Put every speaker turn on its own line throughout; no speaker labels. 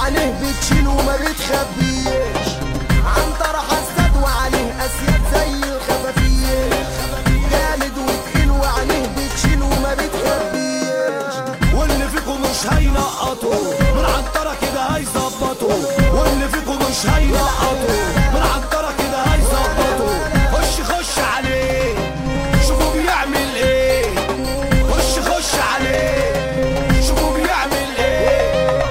عينيه بتشيل وما بتخبيش، عنتر حسد وعليه اسياد زي الخفافيش، جامد وتقيل وعينيه بتشيل وما بتخبيش.
واللي فيكم مش هينقطوا من عنترة كده هيظبطوا، واللي فيكم مش هينقطوا من عنترة كده هيظبطوا. خش عليه شوفوا بيعمل ايه، خش عليه شوفوا بيعمل ايه.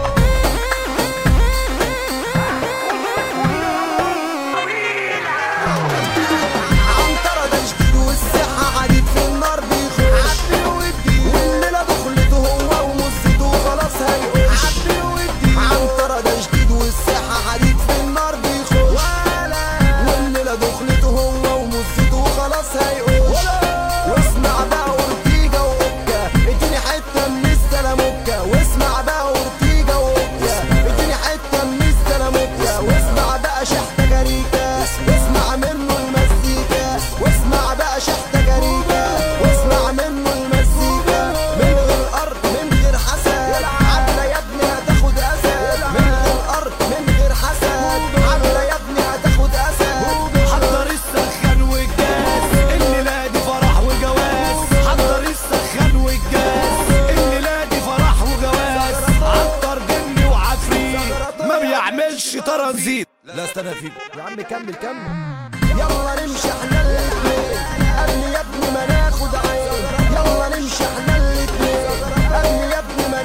عنترة ده جديد والصحة حديد في النار بيخش، عبي ودي والليلة دخلته هو ومزته خلاص هيقش، عبي ودي. عنترة ده جديد والصحة حديد في النار بيخش، والليلة دخلته هو ومزته خلاص هيقش. واسمع بقى اورتيجا واوكا اديني حتة من السلاموكا، واسمع بقى اورتيجا واوكا اديني حتة من السلاموكا. واسمع بقى شحتة جريكا واسمع منه المزيكا، واسمع بقى شحتة جريكا واسمع منه المزيكا. من غير ارض من غير حسد عدلة يا ابني هتاخد اسد، من غير ارض من غير حسد عدلة يا ابني هتاخد اسد.
حضر السخان والجاز الليلة دي فرح وجواز، حضر السخان والجاز الليلة دي فرح وجواز. عنتر جني وعفريت ما بيعملش ترانزيت. لا استنى فيك
يا عم كمل يلا نمشي احنا الاتنين قبل يا ابني ما ناخد عين، يلا نمشي احنا الاتنين قبل يا ابني ما